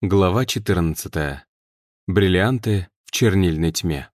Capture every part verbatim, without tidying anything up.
Глава четырнадцатая. Бриллианты в чернильной тьме.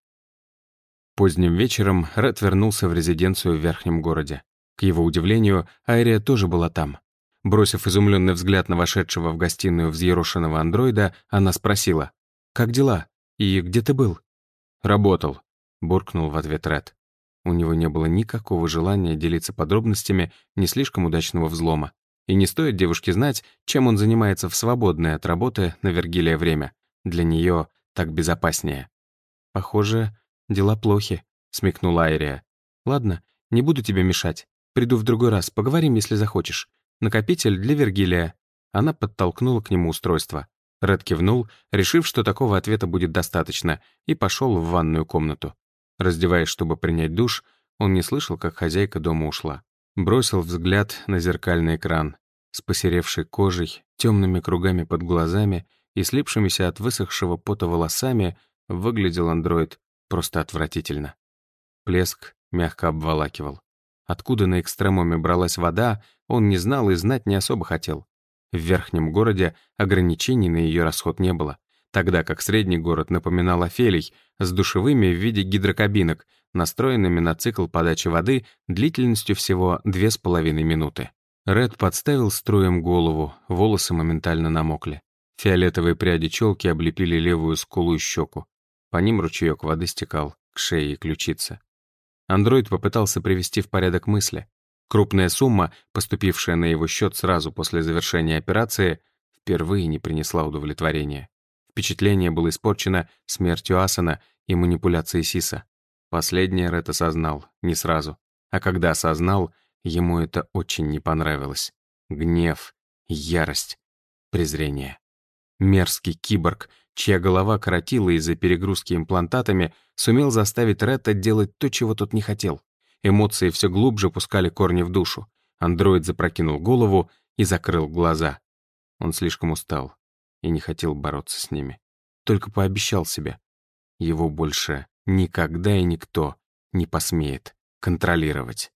Поздним вечером Ред вернулся в резиденцию в Верхнем городе. К его удивлению, Айрия тоже была там. Бросив изумленный взгляд на вошедшего в гостиную взъерошенного андроида, она спросила: «Как дела? И где ты был?» «Работал», — буркнул в ответ Ред. У него не было никакого желания делиться подробностями не слишком удачного взлома. И не стоит девушке знать, чем он занимается в свободное от работы на Вергилия время. Для нее так безопаснее. «Похоже, дела плохи», — смекнула Айрия. «Ладно, не буду тебе мешать. Приду в другой раз, поговорим, если захочешь. Накопитель для Вергилия». Она подтолкнула к нему устройство. Ред кивнул, решив, что такого ответа будет достаточно, и пошел в ванную комнату. Раздеваясь, чтобы принять душ, он не слышал, как хозяйка дома ушла. Бросил взгляд на зеркальный экран. С посеревшей кожей, темными кругами под глазами и слипшимися от высохшего пота волосами выглядел андроид просто отвратительно. Плеск мягко обволакивал. Откуда на экстремуме бралась вода, он не знал и знать не особо хотел. В верхнем городе ограничений на ее расход не было, тогда как средний город напоминал Офелий с душевыми в виде гидрокабинок, настроенными на цикл подачи воды длительностью всего две с половиной минуты. Ред подставил струем голову, волосы моментально намокли. Фиолетовые пряди челки облепили левую скулу и щеку. По ним ручеек воды стекал к шее и ключице. Андроид попытался привести в порядок мысли. Крупная сумма, поступившая на его счет сразу после завершения операции, впервые не принесла удовлетворения. Впечатление было испорчено смертью Асана и манипуляцией Сиса. Последнее Ред осознал не сразу, а когда осознал, ему это очень не понравилось. Гнев, ярость, презрение. Мерзкий киборг, чья голова коротила из-за перегрузки имплантатами, сумел заставить Ретта делать то, чего тот не хотел. Эмоции все глубже пускали корни в душу. Андроид запрокинул голову и закрыл глаза. Он слишком устал и не хотел бороться с ними. Только пообещал себе. Его больше никогда и никто не посмеет контролировать.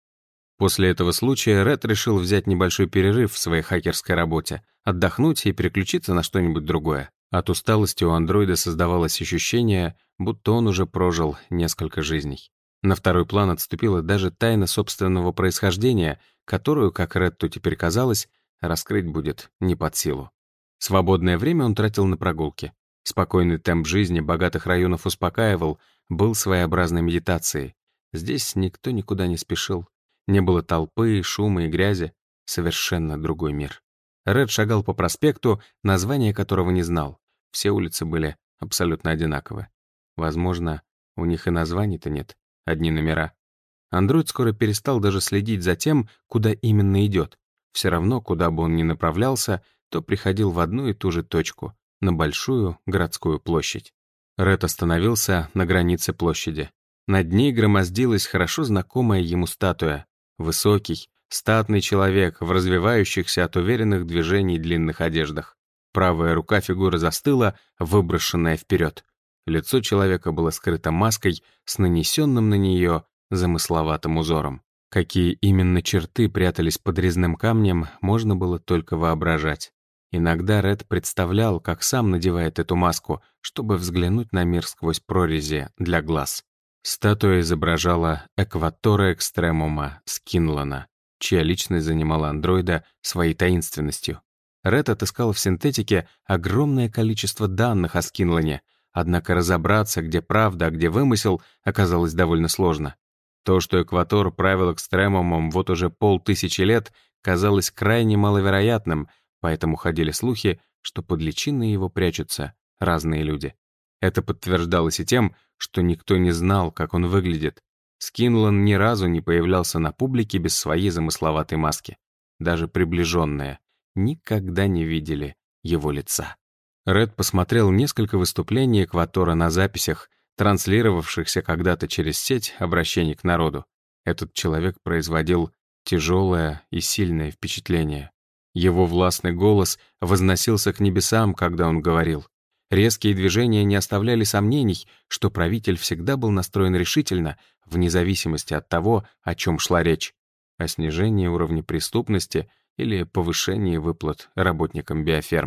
После этого случая Ред решил взять небольшой перерыв в своей хакерской работе, отдохнуть и переключиться на что-нибудь другое. От усталости у андроида создавалось ощущение, будто он уже прожил несколько жизней. На второй план отступила даже тайна собственного происхождения, которую, как Редду теперь казалось, раскрыть будет не под силу. Свободное время он тратил на прогулки. Спокойный темп жизни богатых районов успокаивал, был своеобразной медитацией. Здесь никто никуда не спешил. Не было толпы, шума и грязи. Совершенно другой мир. Ред шагал по проспекту, название которого не знал. Все улицы были абсолютно одинаковы. Возможно, у них и названий-то нет, одни номера. Андроид скоро перестал даже следить за тем, куда именно идет. Все равно, куда бы он ни направлялся, то приходил в одну и ту же точку, на большую городскую площадь. Ред остановился на границе площади. Над ней громоздилась хорошо знакомая ему статуя. Высокий, статный человек в развивающихся от уверенных движений длинных одеждах. Правая рука фигуры застыла, выброшенная вперед. Лицо человека было скрыто маской с нанесенным на нее замысловатым узором. Какие именно черты прятались под резным камнем, можно было только воображать. Иногда Ред представлял, как сам надевает эту маску, чтобы взглянуть на мир сквозь прорези для глаз. Статуя изображала экватора экстремума Скинлана, чья личность занимала андроида своей таинственностью. Ред отыскал в синтетике огромное количество данных о Скинлане, однако разобраться, где правда, а где вымысел, оказалось довольно сложно. То, что экватор правил экстремумом вот уже полтысячи лет, казалось крайне маловероятным, поэтому ходили слухи, что под личиной его прячутся разные люди. Это подтверждалось и тем, что никто не знал, как он выглядит. Скинлан ни разу не появлялся на публике без своей замысловатой маски. Даже приближенные никогда не видели его лица. Ред посмотрел несколько выступлений экватора на записях, транслировавшихся когда-то через сеть обращений к народу. Этот человек производил тяжелое и сильное впечатление. Его властный голос возносился к небесам, когда он говорил. Резкие движения не оставляли сомнений, что правитель всегда был настроен решительно, вне зависимости от того, о чем шла речь. О снижении уровня преступности или повышении выплат работникам биоферм.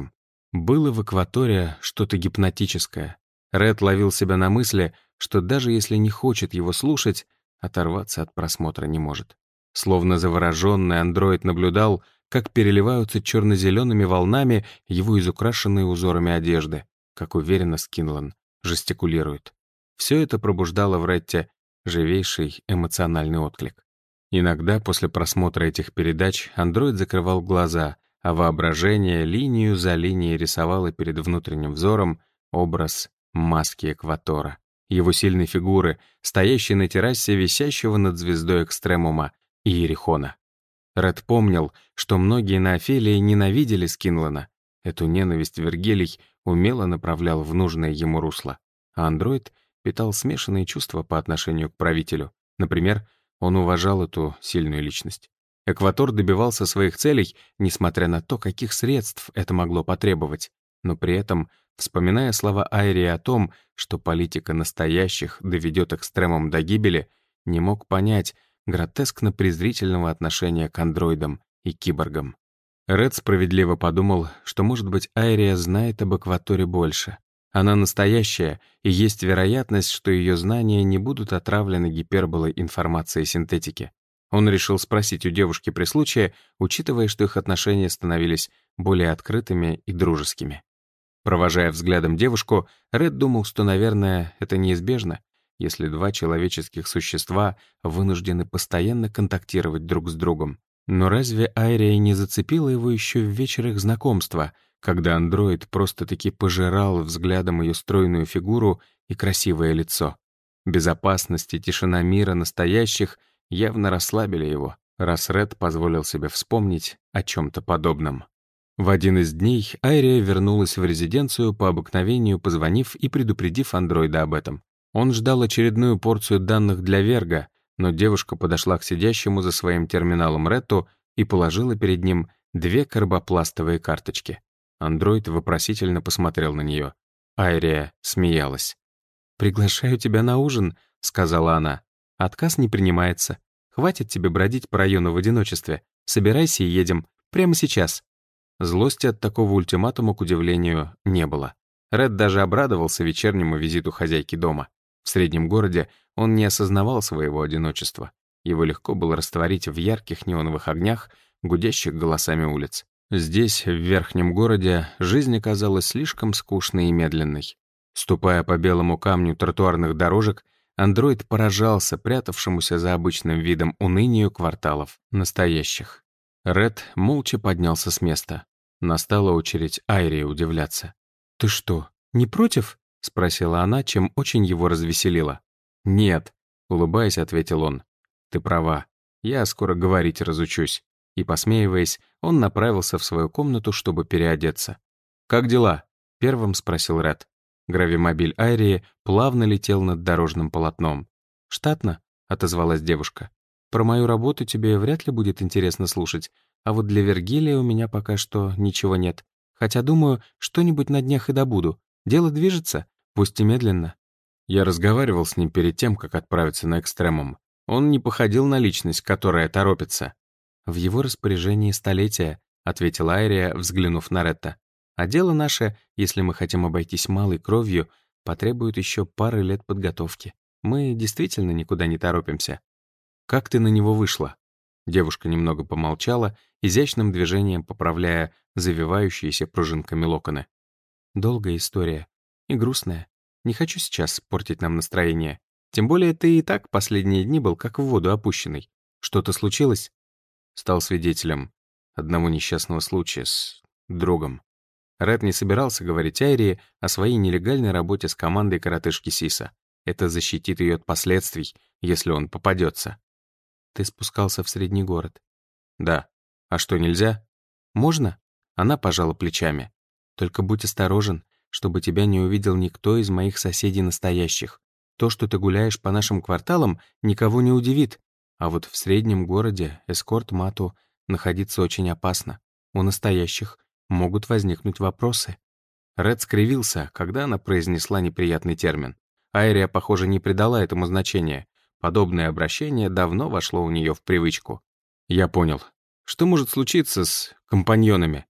Было в Экваторе что-то гипнотическое. Ред ловил себя на мысли, что даже если не хочет его слушать, оторваться от просмотра не может. Словно завороженный андроид наблюдал, как переливаются черно-зелеными волнами его изукрашенные узорами одежды, как уверенно Скинлан жестикулирует. Все это пробуждало в Ретте живейший эмоциональный отклик. Иногда после просмотра этих передач андроид закрывал глаза, а воображение линию за линией рисовало перед внутренним взором образ маски Экватора, его сильной фигуры, стоящей на террасе висящего над звездой Экстремума Иерихона. Ред помнил, что многие на Офелии ненавидели Скинлана. Эту ненависть Вергилий умело направлял в нужное ему русло, а андроид питал смешанные чувства по отношению к правителю. Например, он уважал эту сильную личность. Экватор добивался своих целей, несмотря на то, каких средств это могло потребовать, но при этом, вспоминая слова Айрии о том, что политика настоящих доведет экстремум до гибели, не мог понять гротескно-презрительного отношения к андроидам и киборгам. Ред справедливо подумал, что, может быть, Айрия знает об Экваторе больше. Она настоящая, и есть вероятность, что ее знания не будут отравлены гиперболой информации синтетики. Он решил спросить у девушки при случае, учитывая, что их отношения становились более открытыми и дружескими. Провожая взглядом девушку, Ред думал, что, наверное, это неизбежно, если два человеческих существа вынуждены постоянно контактировать друг с другом. Но разве Айрия не зацепила его еще в вечер их знакомства, когда андроид просто-таки пожирал взглядом ее стройную фигуру и красивое лицо? Безопасность и тишина мира настоящих явно расслабили его, раз Ред позволил себе вспомнить о чем-то подобном. В один из дней Айрия вернулась в резиденцию, по обыкновению позвонив и предупредив андроида об этом. Он ждал очередную порцию данных для Верга, но девушка подошла к сидящему за своим терминалом Ретту и положила перед ним две карбопластовые карточки. Андроид вопросительно посмотрел на нее. Айрия смеялась. «Приглашаю тебя на ужин», — сказала она. «Отказ не принимается. Хватит тебе бродить по району в одиночестве. Собирайся и едем. Прямо сейчас». Злости от такого ультиматума, к удивлению, не было. Ред даже обрадовался вечернему визиту хозяйки дома. В среднем городе он не осознавал своего одиночества. Его легко было растворить в ярких неоновых огнях, гудящих голосами улиц. Здесь, в верхнем городе, жизнь оказалась слишком скучной и медленной. Ступая по белому камню тротуарных дорожек, андроид поражался прятавшемуся за обычным видом унынию кварталов настоящих. Ред молча поднялся с места. Настала очередь Айрии удивляться. «Ты что, не против?» — спросила она, чем очень его развеселила. «Нет», — улыбаясь, ответил он. «Ты права, я скоро говорить разучусь». И, посмеиваясь, он направился в свою комнату, чтобы переодеться. «Как дела?» — первым спросил Ред. Гравимобиль Айрии плавно летел над дорожным полотном. «Штатно», — отозвалась девушка. «Про мою работу тебе вряд ли будет интересно слушать, а вот для Вергилия у меня пока что ничего нет. Хотя, думаю, что-нибудь на днях и добуду. Дело движется, пусть и медленно». Я разговаривал с ним перед тем, как отправиться на экстремум. Он не походил на личность, которая торопится. «В его распоряжении столетия», — ответила Айрия, взглянув на Ретта. «А дело наше, если мы хотим обойтись малой кровью, потребует еще пары лет подготовки. Мы действительно никуда не торопимся». «Как ты на него вышла?» Девушка немного помолчала, изящным движением поправляя завивающиеся пружинками локоны. «Долгая история. И грустная. Не хочу сейчас портить нам настроение. Тем более ты и так последние дни был как в воду опущенный. Что-то случилось?» Стал свидетелем одного несчастного случая с другом. Ред не собирался говорить Айрии о своей нелегальной работе с командой коротышки Сиса. Это защитит ее от последствий, если он попадется. «Ты спускался в средний город?» «Да. А что, нельзя?» «Можно?» Она пожала плечами. «Только будь осторожен, чтобы тебя не увидел никто из моих соседей настоящих. То, что ты гуляешь по нашим кварталам, никого не удивит. А вот в среднем городе эскорт-мату находиться очень опасно. У настоящих могут возникнуть вопросы». Ред скривился, когда она произнесла неприятный термин. Айрия, похоже, не придала этому значения. Подобное обращение давно вошло у нее в привычку. «Я понял. Что может случиться с компаньонами?»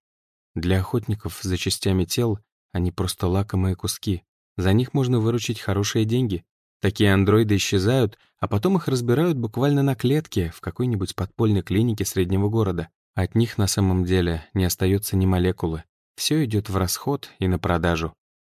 Для охотников за частями тел они просто лакомые куски. За них можно выручить хорошие деньги. Такие андроиды исчезают, а потом их разбирают буквально на клетке в какой-нибудь подпольной клинике среднего города. От них на самом деле не остается ни молекулы. Все идет в расход и на продажу.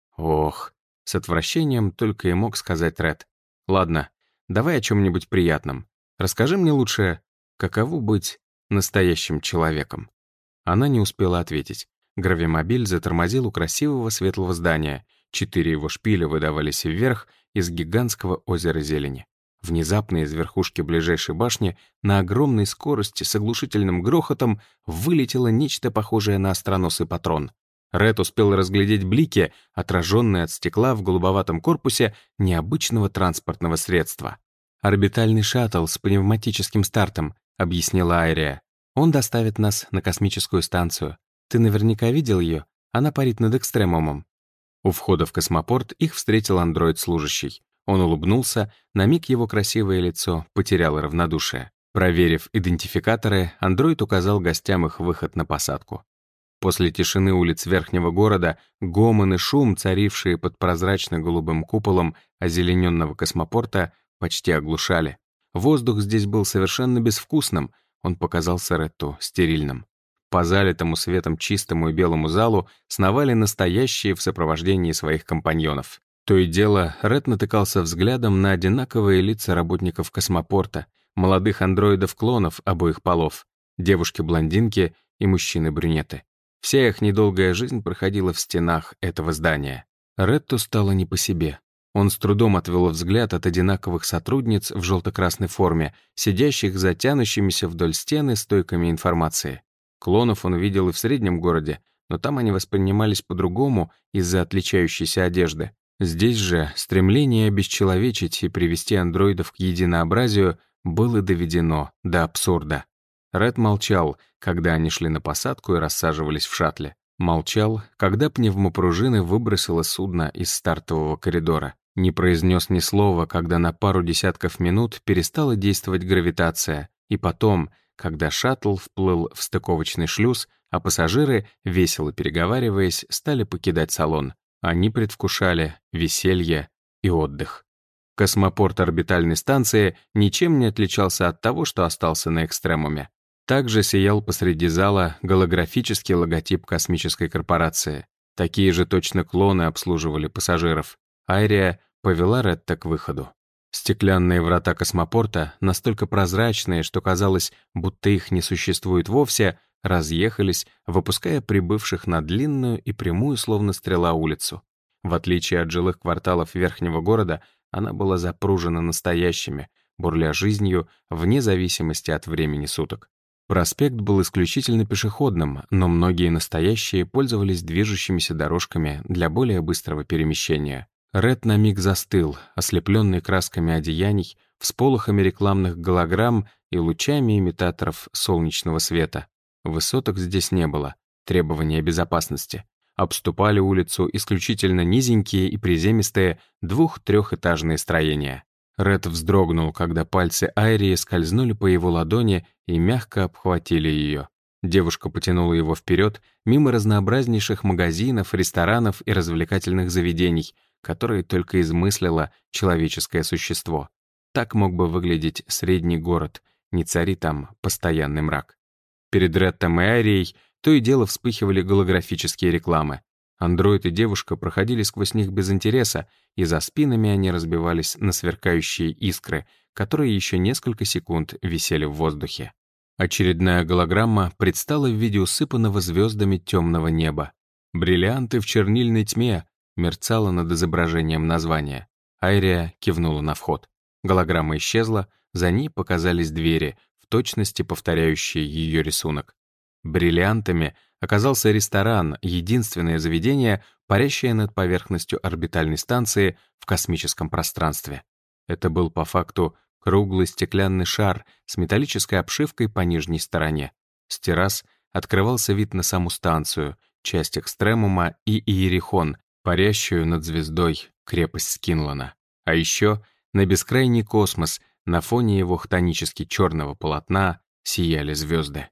Ох, с отвращением только и мог сказать Ред. Ладно, давай о чем-нибудь приятном. Расскажи мне лучше, каково быть настоящим человеком. Она не успела ответить. Гравимобиль затормозил у красивого светлого здания. Четыре его шпиля выдавались вверх из гигантского озера зелени. Внезапно из верхушки ближайшей башни на огромной скорости с оглушительным грохотом вылетело нечто похожее на остроносый патрон. Ред успел разглядеть блики, отраженные от стекла в голубоватом корпусе необычного транспортного средства. «Орбитальный шаттл с пневматическим стартом», — объяснила Айрия. «Он доставит нас на космическую станцию. Ты наверняка видел ее? Она парит над Экстремумом». У входа в космопорт их встретил андроид-служащий. Он улыбнулся, на миг его красивое лицо потеряло равнодушие. Проверив идентификаторы, андроид указал гостям их выход на посадку. После тишины улиц верхнего города гомон и шум, царившие под прозрачно-голубым куполом озелененного космопорта, почти оглушали. Воздух здесь был совершенно безвкусным, он показался Ретту стерильным. По залитому светом чистому и белому залу сновали настоящие в сопровождении своих компаньонов. То и дело, Ред натыкался взглядом на одинаковые лица работников космопорта, молодых андроидов-клонов обоих полов, девушки-блондинки и мужчины-брюнеты. Вся их недолгая жизнь проходила в стенах этого здания. Ретту стало не по себе. Он с трудом отвел взгляд от одинаковых сотрудниц в желто-красной форме, сидящих за тянущимися вдоль стены стойками информации. Клонов он видел и в среднем городе, но там они воспринимались по-другому из-за отличающейся одежды. Здесь же стремление обесчеловечить и привести андроидов к единообразию было доведено до абсурда. Ред молчал, когда они шли на посадку и рассаживались в шаттле. Молчал, когда пневмопружины выбросило судно из стартового коридора. Не произнес ни слова, когда на пару десятков минут перестала действовать гравитация, и потом, когда шаттл вплыл в стыковочный шлюз, а пассажиры, весело переговариваясь, стали покидать салон. Они предвкушали веселье и отдых. Космопорт орбитальной станции ничем не отличался от того, что остался на Экстремуме. Также сиял посреди зала голографический логотип космической корпорации. Такие же точно клоны обслуживали пассажиров. Айрия повела Ретта к выходу. Стеклянные врата космопорта, настолько прозрачные, что казалось, будто их не существует вовсе, разъехались, выпуская прибывших на длинную и прямую, словно стрела, улицу. В отличие от жилых кварталов верхнего города, она была запружена настоящими, бурля жизнью вне зависимости от времени суток. Проспект был исключительно пешеходным, но многие настоящие пользовались движущимися дорожками для более быстрого перемещения. Ред на миг застыл, ослепленный красками одеяний, всполохами рекламных голограмм и лучами имитаторов солнечного света. Высоток здесь не было, требования безопасности. Обступали улицу исключительно низенькие и приземистые двух-трехэтажные строения. Ред вздрогнул, когда пальцы Айрии скользнули по его ладони и мягко обхватили ее. Девушка потянула его вперед, мимо разнообразнейших магазинов, ресторанов и развлекательных заведений, которые только измыслило человеческое существо. Так мог бы выглядеть средний город, не цари там постоянный мрак. Перед Реттом и Айрией то и дело вспыхивали голографические рекламы. Андроид и девушка проходили сквозь них без интереса, и за спинами они разбивались на сверкающие искры, которые еще несколько секунд висели в воздухе. Очередная голограмма предстала в виде усыпанного звездами темного неба. «Бриллианты в чернильной тьме» мерцало над изображением названия. Айрия кивнула на вход. Голограмма исчезла, за ней показались двери, в точности повторяющие ее рисунок. Бриллиантами оказался ресторан, единственное заведение, парящее над поверхностью орбитальной станции в космическом пространстве. Это был по факту круглый стеклянный шар с металлической обшивкой по нижней стороне. С террас открывался вид на саму станцию, часть Экстремума и Иерихон, парящую над звездой крепость Скинлана. А еще на бескрайний космос, на фоне его хтонически черного полотна, сияли звезды.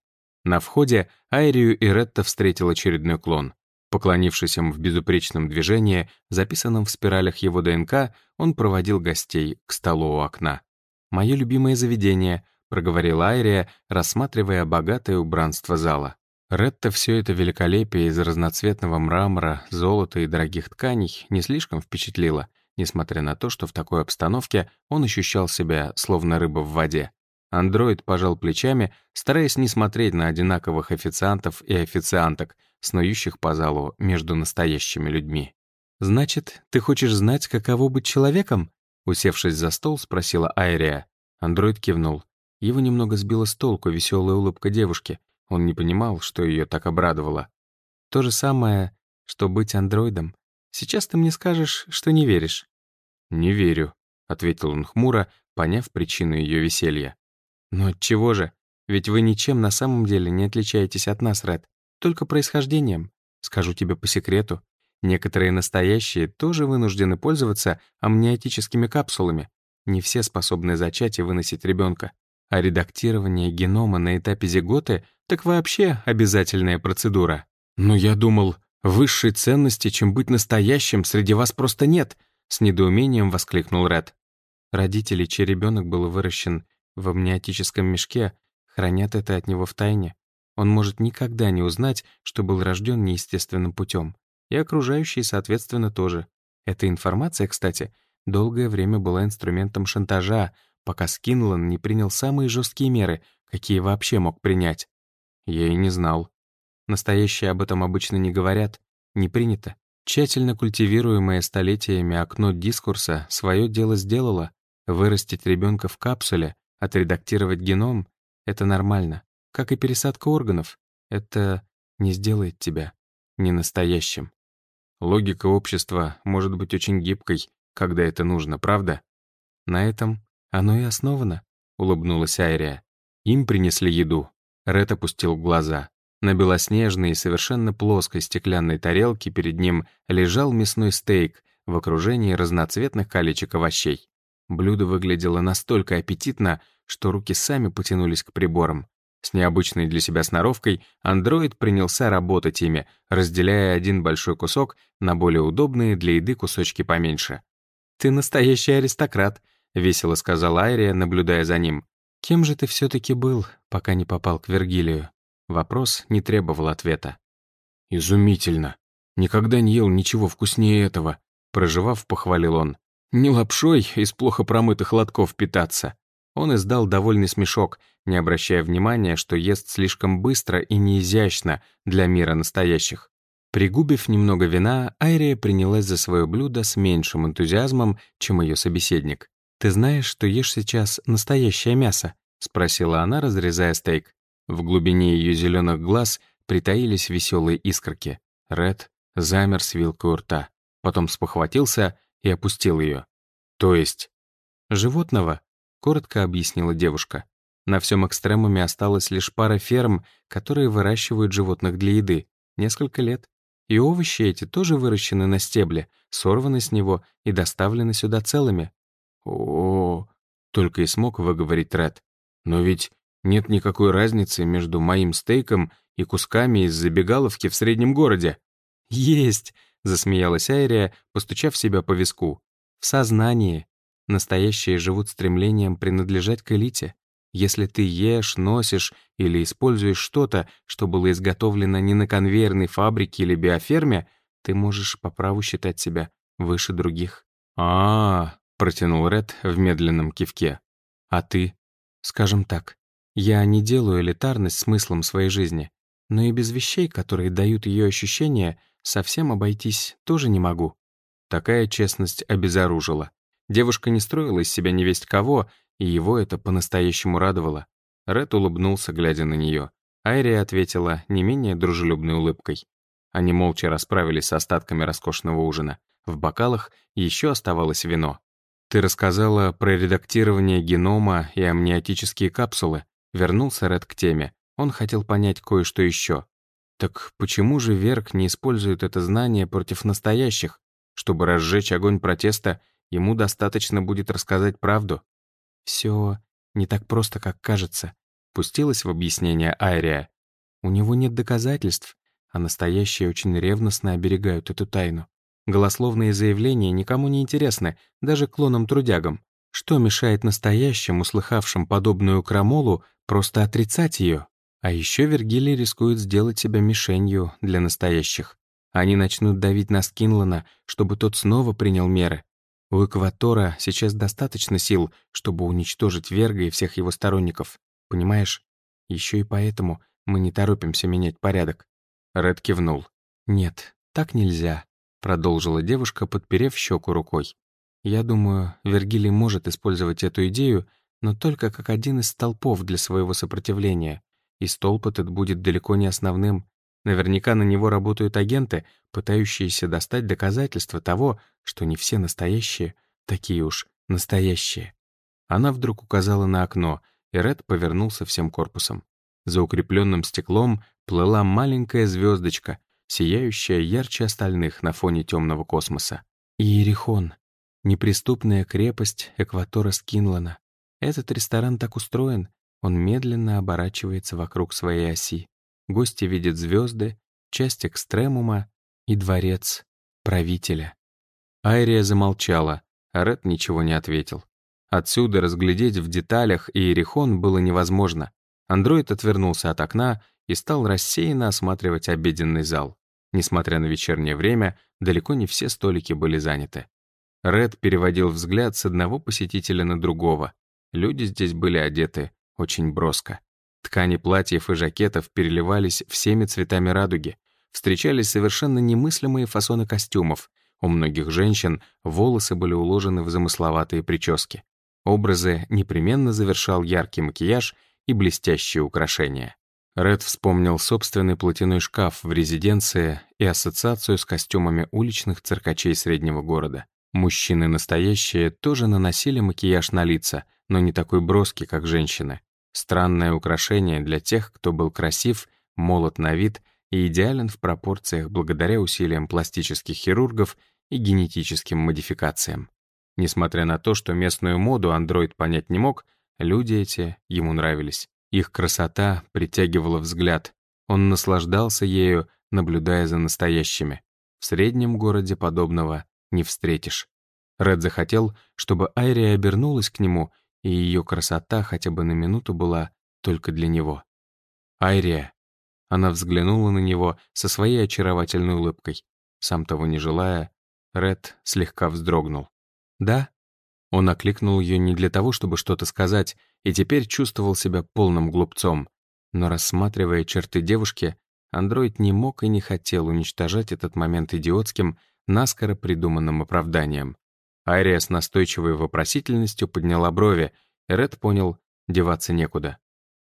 На входе Айрию и Ретта встретил очередной клон. Поклонившись им в безупречном движении, записанном в спиралях его ДНК, он проводил гостей к столу у окна. «Мое любимое заведение», — проговорила Айрия, рассматривая богатое убранство зала. Ретта все это великолепие из разноцветного мрамора, золота и дорогих тканей не слишком впечатлило, несмотря на то, что в такой обстановке он ощущал себя словно рыба в воде. Андроид пожал плечами, стараясь не смотреть на одинаковых официантов и официанток, снующих по залу между настоящими людьми. «Значит, ты хочешь знать, каково быть человеком?» Усевшись за стол, спросила Айрия. Андроид кивнул. Его немного сбила с толку веселая улыбка девушки. Он не понимал, что ее так обрадовало. «То же самое, что быть андроидом. Сейчас ты мне скажешь, что не веришь». «Не верю», — ответил он хмуро, поняв причину ее веселья. «Но отчего же? Ведь вы ничем на самом деле не отличаетесь от нас, Ред. Только происхождением. Скажу тебе по секрету. Некоторые настоящие тоже вынуждены пользоваться амниотическими капсулами. Не все способны зачать и выносить ребенка. А редактирование генома на этапе зиготы — так вообще обязательная процедура. Но я думал, высшей ценности, чем быть настоящим, среди вас просто нет», — с недоумением воскликнул Ред. Родители, чей ребенок был выращен в амниотическом мешке, хранят это от него в тайне. Он может никогда не узнать, что был рожден неестественным путем. И окружающие, соответственно, тоже. Эта информация, кстати, долгое время была инструментом шантажа, пока Скинлан не принял самые жесткие меры, какие вообще мог принять. Я и не знал. Настоящие об этом обычно не говорят, не принято. Тщательно культивируемое столетиями окно дискурса свое дело сделало. Вырастить ребенка в капсуле, отредактировать геном — это нормально. Как и пересадка органов. Это не сделает тебя не настоящим. Логика общества может быть очень гибкой, когда это нужно, правда? На этом оно и основано, улыбнулась Айрия. Им принесли еду. Ред опустил глаза. На белоснежной и совершенно плоской стеклянной тарелке перед ним лежал мясной стейк в окружении разноцветных колечек овощей. Блюдо выглядело настолько аппетитно, что руки сами потянулись к приборам. С необычной для себя сноровкой андроид принялся работать ими, разделяя один большой кусок на более удобные для еды кусочки поменьше. «Ты настоящий аристократ», — весело сказала Айрия, наблюдая за ним. «Кем же ты все-таки был, пока не попал к Вергилию?» Вопрос не требовал ответа. «Изумительно. Никогда не ел ничего вкуснее этого», — прожевав, похвалил он. «Не лапшой из плохо промытых лотков питаться». Он издал довольный смешок, не обращая внимания, что ест слишком быстро и неизящно для мира настоящих. Пригубив немного вина, Айрия принялась за свое блюдо с меньшим энтузиазмом, чем ее собеседник. «Ты знаешь, что ешь сейчас настоящее мясо?» — спросила она, разрезая стейк. В глубине ее зеленых глаз притаились веселые искорки. Ред замер с вилкой у рта, потом спохватился и опустил ее. «То есть?» «Животного», — коротко объяснила девушка. «На всем экстремуме осталась лишь пара ферм, которые выращивают животных для еды. Несколько лет. И овощи эти тоже выращены на стебле, сорваны с него и доставлены сюда целыми». «О-о-о», — только и смог выговорить Ред. «Но ведь нет никакой разницы между моим стейком и кусками из забегаловки в среднем городе». «Есть», — засмеялась Айрия, постучав себя по виску. «В сознании. Настоящие живут стремлением принадлежать к элите. Если ты ешь, носишь или используешь что-то, что было изготовлено не на конвейерной фабрике или биоферме, ты можешь по праву считать себя выше других». «А-а-а», — протянул Ред в медленном кивке. «А ты?» «Скажем так, я не делаю элитарность смыслом своей жизни, но и без вещей, которые дают ее ощущения, совсем обойтись тоже не могу». Такая честность обезоружила. Девушка не строила из себя невесть кого, и его это по-настоящему радовало. Ред улыбнулся, глядя на нее. Айрия ответила не менее дружелюбной улыбкой. Они молча расправились с остатками роскошного ужина. В бокалах еще оставалось вино. «Ты рассказала про редактирование генома и амниотические капсулы», — вернулся Ред к теме. Он хотел понять кое-что еще. «Так почему же Верк не использует это знание против настоящих? Чтобы разжечь огонь протеста, ему достаточно будет рассказать правду». «Все не так просто, как кажется», — пустилась в объяснение Айрия. У него нет доказательств, а настоящие очень ревностно оберегают эту тайну. Голословные заявления никому не интересны, даже клонам-трудягам. Что мешает настоящим, услыхавшим подобную крамолу, просто отрицать ее? А еще Вергилий рискует сделать себя мишенью для настоящих. Они начнут давить на Скинлана, чтобы тот снова принял меры. У Экватора сейчас достаточно сил, чтобы уничтожить Верга и всех его сторонников. Понимаешь? Еще и поэтому мы не торопимся менять порядок. Ред кивнул. «Нет, так нельзя», — продолжила девушка, подперев щеку рукой. «Я думаю, Вергилий может использовать эту идею, но только как один из столпов для своего сопротивления. И столб этот будет далеко не основным. Наверняка на него работают агенты, пытающиеся достать доказательства того, что не все настоящие такие уж настоящие». Она вдруг указала на окно, и Ред повернулся всем корпусом. За укрепленным стеклом плыла маленькая звездочка, сияющая ярче остальных на фоне темного космоса. Иерихон. Неприступная крепость Экватора Скинлана. Этот ресторан так устроен, он медленно оборачивается вокруг своей оси. Гости видят звезды, часть экстремума и дворец правителя. Айрия замолчала, а Ред ничего не ответил. Отсюда разглядеть в деталях Иерихон было невозможно. Андроид отвернулся от окна и стал рассеянно осматривать обеденный зал. Несмотря на вечернее время, далеко не все столики были заняты. Ред переводил взгляд с одного посетителя на другого. Люди здесь были одеты очень броско. Ткани платьев и жакетов переливались всеми цветами радуги. Встречались совершенно немыслимые фасоны костюмов. У многих женщин волосы были уложены в замысловатые прически. Образы непременно завершал яркий макияж и блестящие украшения. Ред вспомнил собственный платяной шкаф в резиденции и ассоциацию с костюмами уличных циркачей среднего города. Мужчины настоящие тоже наносили макияж на лица, но не такой броский, как женщины. Странное украшение для тех, кто был красив, молод на вид и идеален в пропорциях благодаря усилиям пластических хирургов и генетическим модификациям. Несмотря на то, что местную моду андроид понять не мог, люди эти ему нравились. Их красота притягивала взгляд. Он наслаждался ею, наблюдая за настоящими. В среднем городе подобного не встретишь. Ред захотел, чтобы Айрия обернулась к нему, и ее красота хотя бы на минуту была только для него. «Айрия!» Она взглянула на него со своей очаровательной улыбкой. Сам того не желая, Ред слегка вздрогнул. «Да?» Он окликнул ее не для того, чтобы что-то сказать, и теперь чувствовал себя полным глупцом. Но рассматривая черты девушки, андроид не мог и не хотел уничтожать этот момент идиотским, наскоро придуманным оправданием. Айрия с настойчивой вопросительностью подняла брови, и Ред понял, деваться некуда.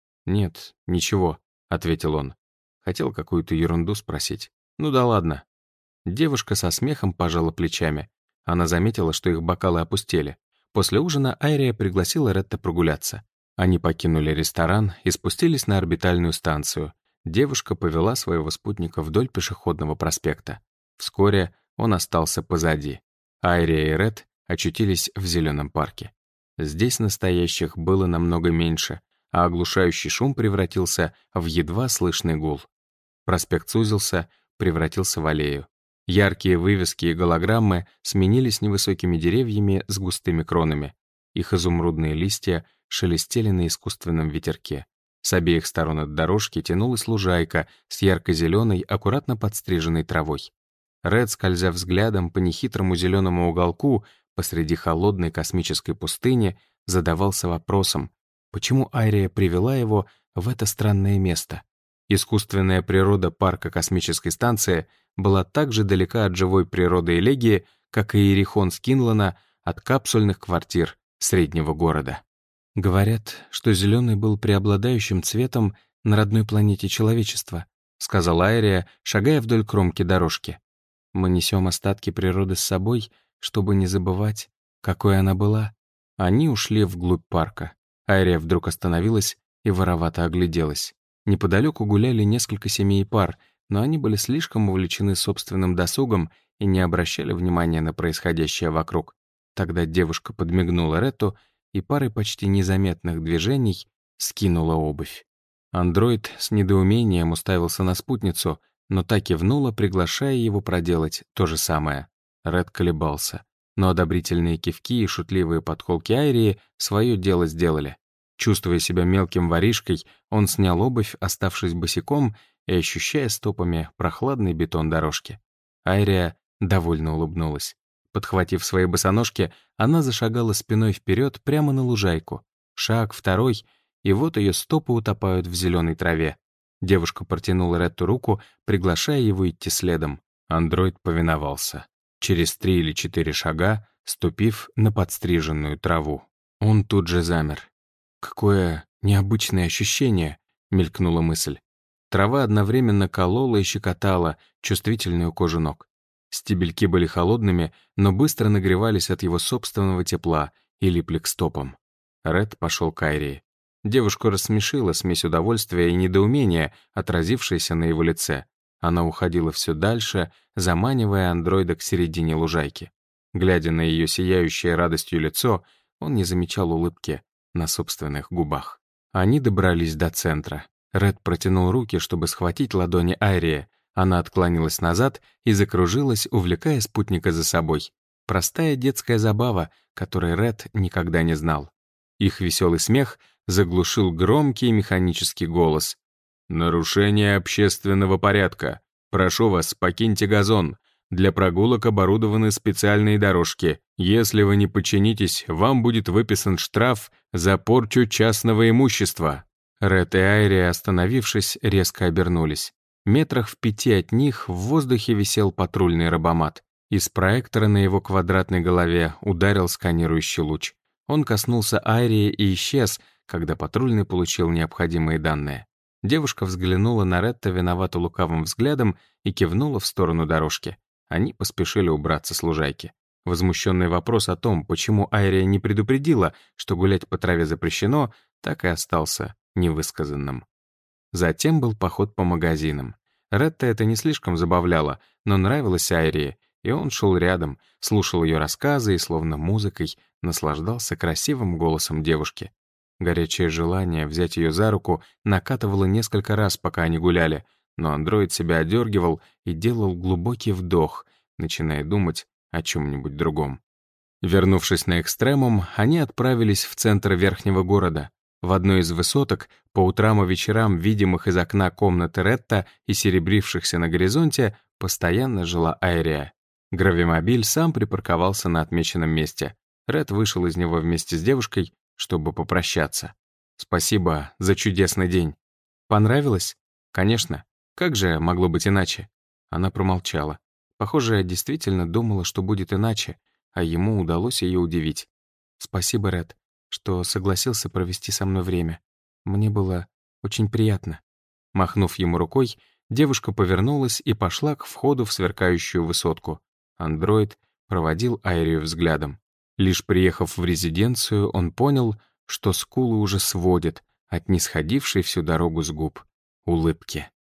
«Нет, ничего», — ответил он. Хотел какую-то ерунду спросить. «Ну да ладно». Девушка со смехом пожала плечами. Она заметила, что их бокалы опустели. После ужина Айрия пригласила Ретта прогуляться. Они покинули ресторан и спустились на орбитальную станцию. Девушка повела своего спутника вдоль пешеходного проспекта. Вскоре он остался позади. Айрия и Ред очутились в зеленом парке. Здесь настоящих было намного меньше, а оглушающий шум превратился в едва слышный гул. Проспект сузился, превратился в аллею. Яркие вывески и голограммы сменились невысокими деревьями с густыми кронами. Их изумрудные листья шелестели на искусственном ветерке. С обеих сторон от дорожки тянулась лужайка с ярко-зеленой, аккуратно подстриженной травой. Ред, скользя взглядом по нехитрому зеленому уголку посреди холодной космической пустыни, задавался вопросом, почему Айрия привела его в это странное место. Искусственная природа парка космической станции была так же далека от живой природы Элегии, как и Иерихон Скинлана от капсульных квартир среднего города. «Говорят, что зеленый был преобладающим цветом на родной планете человечества», сказала Айрия, шагая вдоль кромки дорожки. «Мы несем остатки природы с собой, чтобы не забывать, какой она была». Они ушли вглубь парка. Айрия вдруг остановилась и воровато огляделась. Неподалеку гуляли несколько семей пар, но они были слишком увлечены собственным досугом и не обращали внимания на происходящее вокруг. Тогда девушка подмигнула Ретту и парой почти незаметных движений скинула обувь. Андроид с недоумением уставился на спутницу, но та кивнула, приглашая его проделать то же самое. Ред колебался, но одобрительные кивки и шутливые подколки Айрии свое дело сделали. Чувствуя себя мелким воришкой, он снял обувь, оставшись босиком и ощущая стопами прохладный бетон дорожки. Айрия довольно улыбнулась. Подхватив свои босоножки, она зашагала спиной вперед прямо на лужайку. Шаг, второй, и вот ее стопы утопают в зеленой траве. Девушка протянула Ретту руку, приглашая его идти следом. Андроид повиновался. Через три или четыре шага, ступив на подстриженную траву. Он тут же замер. «Какое необычное ощущение!» — мелькнула мысль. Трава одновременно колола и щекотала чувствительную кожу ног. Стебельки были холодными, но быстро нагревались от его собственного тепла и липли к стопам. Ред пошел к Айрии. Девушку рассмешила смесь удовольствия и недоумения, отразившаяся на его лице. Она уходила все дальше, заманивая андроида к середине лужайки. Глядя на ее сияющее радостью лицо, он не замечал улыбки на собственных губах. Они добрались до центра. Ред протянул руки, чтобы схватить ладони Айрии. Она отклонилась назад и закружилась, увлекая спутника за собой. Простая детская забава, которой Ред никогда не знал. Их веселый смех заглушил громкий механический голос. «Нарушение общественного порядка. Прошу вас, покиньте газон. Для прогулок оборудованы специальные дорожки. Если вы не подчинитесь, вам будет выписан штраф за порчу частного имущества». Ред и Айрия, остановившись, резко обернулись. Метрах в пяти от них в воздухе висел патрульный робомат. Из проектора на его квадратной голове ударил сканирующий луч. Он коснулся Айрии и исчез, когда патрульный получил необходимые данные. Девушка взглянула на Ретта виновато лукавым взглядом и кивнула в сторону дорожки. Они поспешили убраться с лужайки. Возмущенный вопрос о том, почему Айрия не предупредила, что гулять по траве запрещено, так и остался невысказанным. Затем был поход по магазинам. Ретта это не слишком забавляло, но нравилось Айрии, и он шел рядом, слушал ее рассказы и, словно музыкой, наслаждался красивым голосом девушки. Горячее желание взять ее за руку накатывало несколько раз, пока они гуляли, но андроид себя одергивал и делал глубокий вдох, начиная думать о чем-нибудь другом. Вернувшись на экстремум, они отправились в центр верхнего города. В одной из высоток, по утрам и вечерам, видимых из окна комнаты Ретта и серебрившихся на горизонте, постоянно жила Айрия. Гравимобиль сам припарковался на отмеченном месте. Ред вышел из него вместе с девушкой, чтобы попрощаться. «Спасибо за чудесный день». «Понравилось?» «Конечно. Как же могло быть иначе?» Она промолчала. Похоже, действительно думала, что будет иначе, а ему удалось ее удивить. «Спасибо, Ред, что согласился провести со мной время. Мне было очень приятно». Махнув ему рукой, девушка повернулась и пошла к входу в сверкающую высотку. Андроид проводил Айрию взглядом. Лишь приехав в резиденцию, он понял, что скулы уже сводят от нисходившей всю дорогу с губ улыбки.